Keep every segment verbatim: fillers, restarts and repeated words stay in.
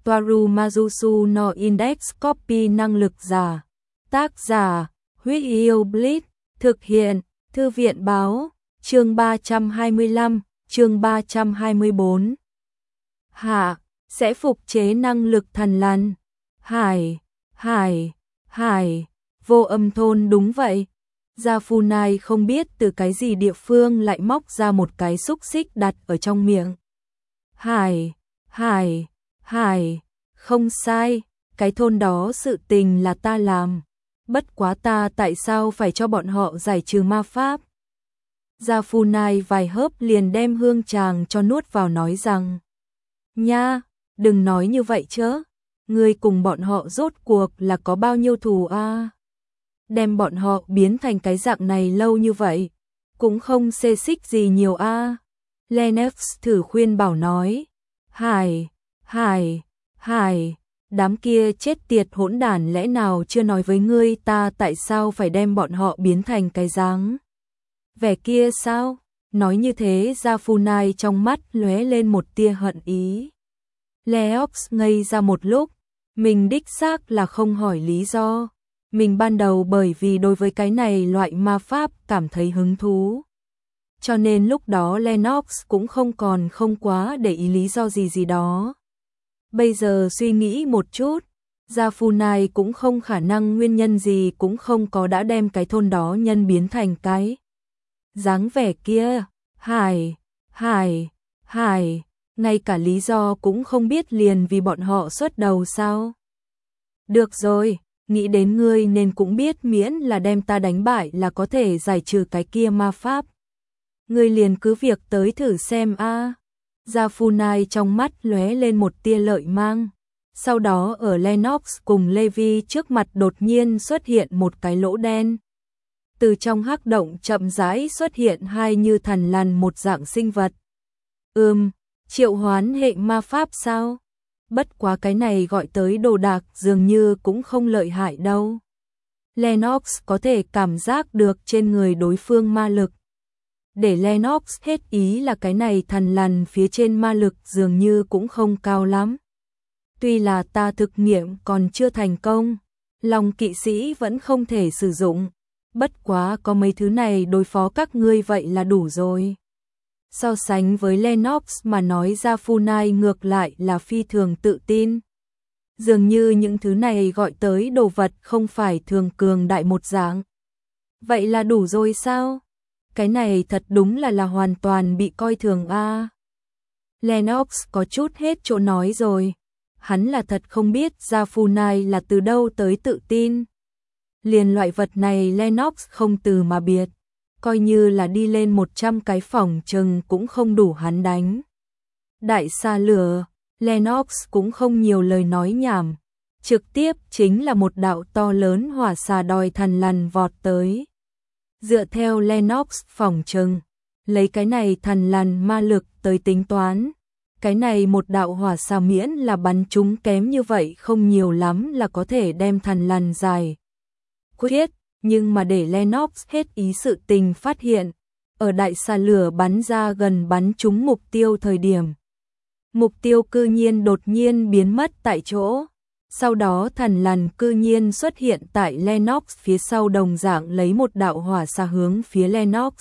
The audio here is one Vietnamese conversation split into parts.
Toaru Majusu no Index Copy năng lực giả. Tác giả, Huyết Yêu Blitz, thực hiện, Thư viện báo, chương ba trăm hai mươi lăm, chương ba trăm hai mươi tư. Hạ, sẽ phục chế năng lực thần lằn. Hải, hải, hải, vô âm thôn đúng vậy. Gia Phu Nai không biết từ cái gì địa phương lại móc ra một cái xúc xích đặt ở trong miệng. Hải, hải, hải, không sai, cái thôn đó sự tình là ta làm. Bất quá ta tại sao phải cho bọn họ giải trừ ma pháp? Gia Phu Nai vài hớp liền đem hương tràng cho nuốt vào nói rằng: Nha, đừng nói như vậy chớ. Ngươi cùng bọn họ rốt cuộc là có bao nhiêu thù a? À? Đem bọn họ biến thành cái dạng này lâu như vậy, cũng không xê xích gì nhiều a. À? Lennox thử khuyên bảo nói: Hải, hải, hải, đám kia chết tiệt hỗn đản lẽ nào chưa nói với ngươi ta tại sao phải đem bọn họ biến thành cái dáng vẻ kia sao? Nói như thế Gia Phu Nai trong mắt lóe lên một tia hận ý. Leox ngây ra một lúc, mình đích xác là không hỏi lý do. Mình ban đầu bởi vì đối với cái này loại ma pháp cảm thấy hứng thú. Cho nên lúc đó Lennox cũng không còn không quá để ý lý do gì gì đó. Bây giờ suy nghĩ một chút, Gia Phu Nai cũng không khả năng nguyên nhân gì cũng không có đã đem cái thôn đó nhân biến thành cái dáng vẻ kia. Hải, hải, hải, ngay cả lý do cũng không biết liền vì bọn họ xuất đầu sao? Được rồi, nghĩ đến ngươi nên cũng biết miễn là đem ta đánh bại là có thể giải trừ cái kia ma pháp. Ngươi liền cứ việc tới thử xem a. À. Gia Phu Nai trong mắt lóe lên một tia lợi mang. Sau đó ở Lennox cùng Levi trước mặt đột nhiên xuất hiện một cái lỗ đen. Từ trong hắc động chậm rãi xuất hiện hai như thần lằn một dạng sinh vật. Ừm, triệu hoán hệ ma pháp sao? Bất quá cái này gọi tới đồ đạc dường như cũng không lợi hại đâu. Lennox có thể cảm giác được trên người đối phương ma lực. Để Lennox hết ý là cái này thần lằn phía trên ma lực dường như cũng không cao lắm. Tuy là ta thực nghiệm còn chưa thành công, lòng kỵ sĩ vẫn không thể sử dụng. Bất quá có mấy thứ này đối phó các ngươi vậy là đủ rồi. So sánh với Lennox mà nói Gia Phu Nai ngược lại là phi thường tự tin. Dường như những thứ này gọi tới đồ vật không phải thường cường đại một dạng. Vậy là đủ rồi sao? Cái này thật đúng là là hoàn toàn bị coi thường a. À. Lennox có chút hết chỗ nói rồi. Hắn là thật không biết Gia Phu Nai là từ đâu tới tự tin. Liền loại vật này Lennox không từ mà biệt. Coi như là đi lên một trăm cái phòng chừng cũng không đủ hắn đánh. Đại xa lửa, Lennox cũng không nhiều lời nói nhảm. Trực tiếp chính là một đạo to lớn hỏa xà đòi thần lằn vọt tới. Dựa theo Lennox phỏng chừng, lấy cái này thần lằn ma lực tới tính toán. Cái này một đạo hỏa xà miễn là bắn chúng kém như vậy không nhiều lắm là có thể đem thần lằn dài. Quyết, nhưng mà để Lennox hết ý sự tình phát hiện, ở đại xà lửa bắn ra gần bắn trúng mục tiêu thời điểm. Mục tiêu cư nhiên đột nhiên biến mất tại chỗ. Sau đó thần lằn cư nhiên xuất hiện tại Lennox phía sau đồng dạng lấy một đạo hỏa xà hướng phía Lennox.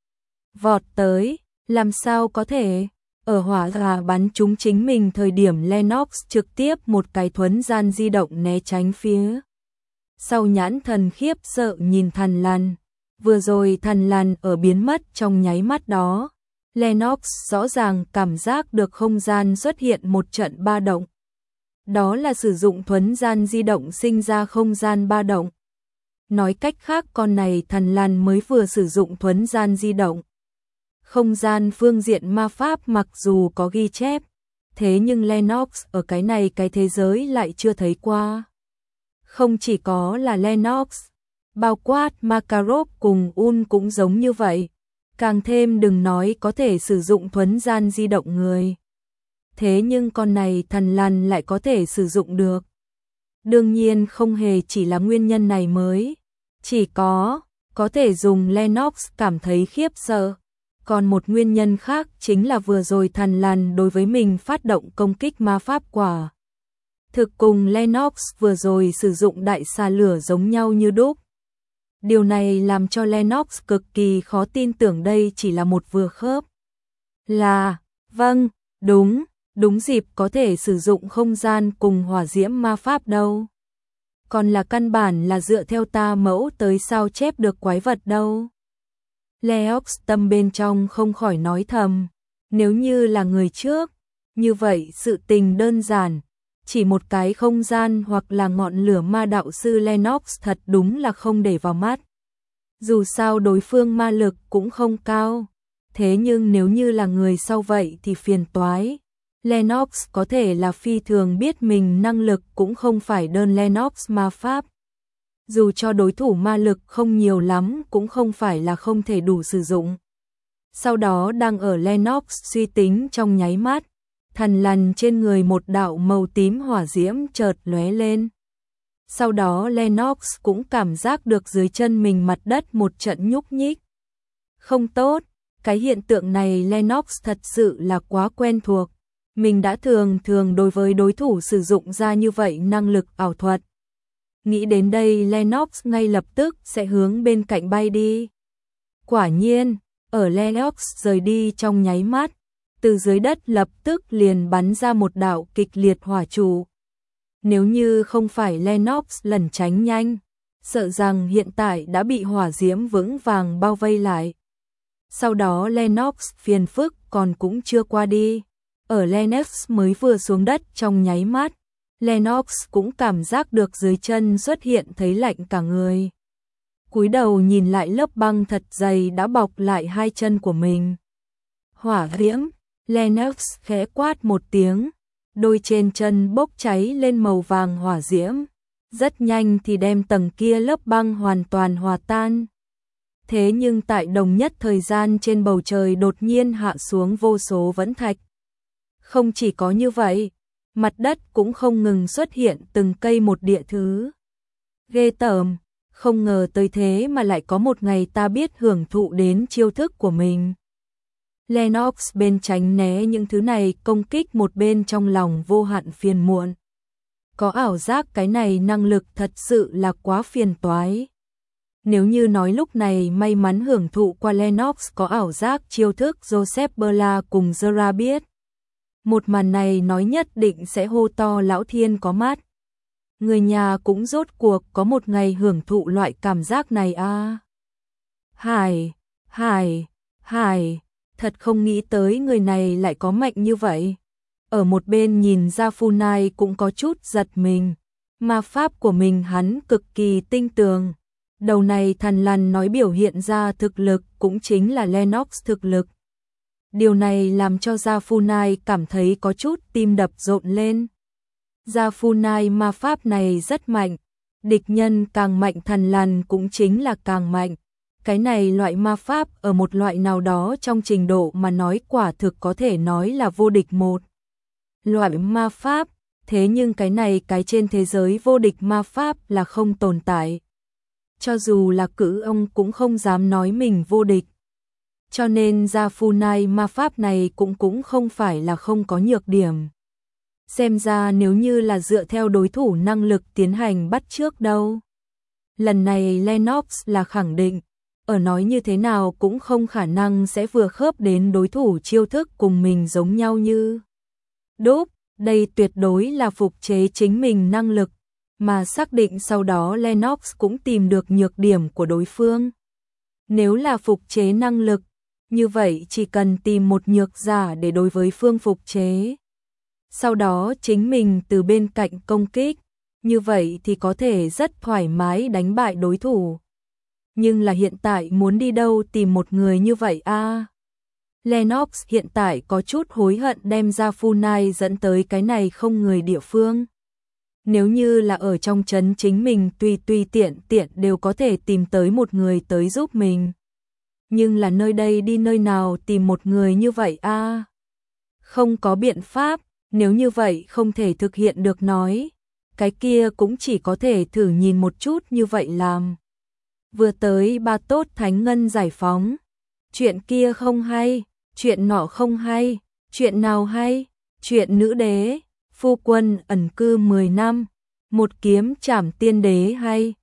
Vọt tới, làm sao có thể? Ở hỏa xà bắn trúng chính mình thời điểm Lennox trực tiếp một cái thuấn gian di động né tránh phía. Sau nhãn thần khiếp sợ nhìn thần lằn, vừa rồi thần lằn ở biến mất trong nháy mắt đó. Lennox rõ ràng cảm giác được không gian xuất hiện một trận ba động. Đó là sử dụng thuấn gian di động sinh ra không gian ba động. Nói cách khác con này thần lằn mới vừa sử dụng thuấn gian di động. Không gian phương diện ma pháp mặc dù có ghi chép, thế nhưng Lennox ở cái này cái thế giới lại chưa thấy qua. Không chỉ có là Lennox, bao quát Makarov cùng Un cũng giống như vậy. Càng thêm đừng nói có thể sử dụng thuấn gian di động người. Thế nhưng con này thần lằn lại có thể sử dụng được. Đương nhiên không hề chỉ là nguyên nhân này mới. Chỉ có, có thể dùng Lennox cảm thấy khiếp sợ. Còn một nguyên nhân khác chính là vừa rồi thần lằn đối với mình phát động công kích ma pháp quả. thực cùng Lennox vừa rồi sử dụng đại xà lửa giống nhau như đúc. Điều này làm cho Lennox cực kỳ khó tin tưởng đây chỉ là một vừa khớp. Là, vâng, đúng, đúng dịp có thể sử dụng không gian cùng hỏa diễm ma pháp đâu. Còn là căn bản là dựa theo ta mẫu tới sao chép được quái vật đâu. Lennox tâm bên trong không khỏi nói thầm, nếu như là người trước, như vậy sự tình đơn giản, chỉ một cái không gian hoặc là ngọn lửa ma đạo sư Lennox thật đúng là không để vào mắt. Dù sao đối phương ma lực cũng không cao, thế nhưng nếu như là người sau vậy thì phiền toái. Lennox có thể là phi thường biết mình năng lực cũng không phải đơn Lennox ma pháp. Dù cho đối thủ ma lực không nhiều lắm cũng không phải là không thể đủ sử dụng. Sau đó đang ở Lennox suy tính trong nháy mắt, thần lằn trên người một đạo màu tím hỏa diễm chợt lóe lên. Sau đó Lennox cũng cảm giác được dưới chân mình mặt đất một trận nhúc nhích. Không tốt, cái hiện tượng này Lennox thật sự là quá quen thuộc. Mình đã thường thường đối với đối thủ sử dụng ra như vậy năng lực ảo thuật. Nghĩ đến đây Lennox ngay lập tức sẽ hướng bên cạnh bay đi. Quả nhiên, ở Lennox rời đi trong nháy mắt, từ dưới đất lập tức liền bắn ra một đạo kịch liệt hỏa trụ. Nếu như không phải Lennox lẩn tránh nhanh, sợ rằng hiện tại đã bị hỏa diễm vững vàng bao vây lại. Sau đó Lennox phiền phức còn cũng chưa qua đi. Ở Lennox mới vừa xuống đất trong nháy mắt, Lennox cũng cảm giác được dưới chân xuất hiện thấy lạnh cả người. Cúi đầu nhìn lại lớp băng thật dày đã bọc lại hai chân của mình. Hỏa diễm, Lennox khẽ quát một tiếng, đôi trên chân bốc cháy lên màu vàng hỏa diễm, rất nhanh thì đem tầng kia lớp băng hoàn toàn hòa tan. Thế nhưng tại đồng nhất thời gian trên bầu trời đột nhiên hạ xuống vô số vẫn thạch. Không chỉ có như vậy, mặt đất cũng không ngừng xuất hiện từng cây một địa thứ. Ghê tởm, không ngờ tới thế mà lại có một ngày ta biết hưởng thụ đến chiêu thức của mình. Lennox bên tránh né những thứ này công kích một bên trong lòng vô hạn phiền muộn. Có ảo giác cái này năng lực thật sự là quá phiền toái. Nếu như nói lúc này may mắn hưởng thụ qua Lennox có ảo giác chiêu thức Joseph Berla cùng Zera biết. Một màn này nói nhất định sẽ hô to lão thiên có mắt. Người nhà cũng rốt cuộc có một ngày hưởng thụ loại cảm giác này a. À. Hải, Hải, Hải, thật không nghĩ tới người này lại có mạnh như vậy. Ở một bên nhìn ra Funai cũng có chút giật mình. Ma pháp của mình hắn cực kỳ tinh tường. Đầu này thần lằn nói biểu hiện ra thực lực cũng chính là Lennox thực lực. Điều này làm cho Gia Funai cảm thấy có chút tim đập rộn lên. Gia Funai ma pháp này rất mạnh, địch nhân càng mạnh thần lằn cũng chính là càng mạnh. Cái này loại ma pháp ở một loại nào đó trong trình độ mà nói quả thực có thể nói là vô địch một. Loại ma pháp, thế nhưng cái này cái trên thế giới vô địch ma pháp là không tồn tại. Cho dù là cử ông cũng không dám nói mình vô địch. Cho nên Gia Funai ma pháp này cũng cũng không phải là không có nhược điểm. Xem ra nếu như là dựa theo đối thủ năng lực tiến hành bắt chước đâu. Lần này Lennox là khẳng định, ở nói như thế nào cũng không khả năng sẽ vừa khớp đến đối thủ chiêu thức cùng mình giống nhau như đúc, đây tuyệt đối là phục chế chính mình năng lực, mà xác định sau đó Lennox cũng tìm được nhược điểm của đối phương. Nếu là phục chế năng lực, như vậy chỉ cần tìm một nhược giả để đối với phương phục chế. Sau đó chính mình từ bên cạnh công kích, như vậy thì có thể rất thoải mái đánh bại đối thủ. Nhưng là hiện tại muốn đi đâu tìm một người như vậy a? À? Lennox hiện tại có chút hối hận đem ra Funai dẫn tới cái này không người địa phương. Nếu như là ở trong trấn chính mình tùy tùy tiện tiện đều có thể tìm tới một người tới giúp mình. Nhưng là nơi đây đi nơi nào tìm một người như vậy a? À? Không có biện pháp, nếu như vậy không thể thực hiện được nói. Cái kia cũng chỉ có thể thử nhìn một chút như vậy làm. Vừa tới ba tốt thánh ngân giải phóng. Chuyện kia không hay, chuyện nọ không hay, chuyện nào hay, chuyện nữ đế, phu quân ẩn cư mười năm, một kiếm trảm tiên đế hay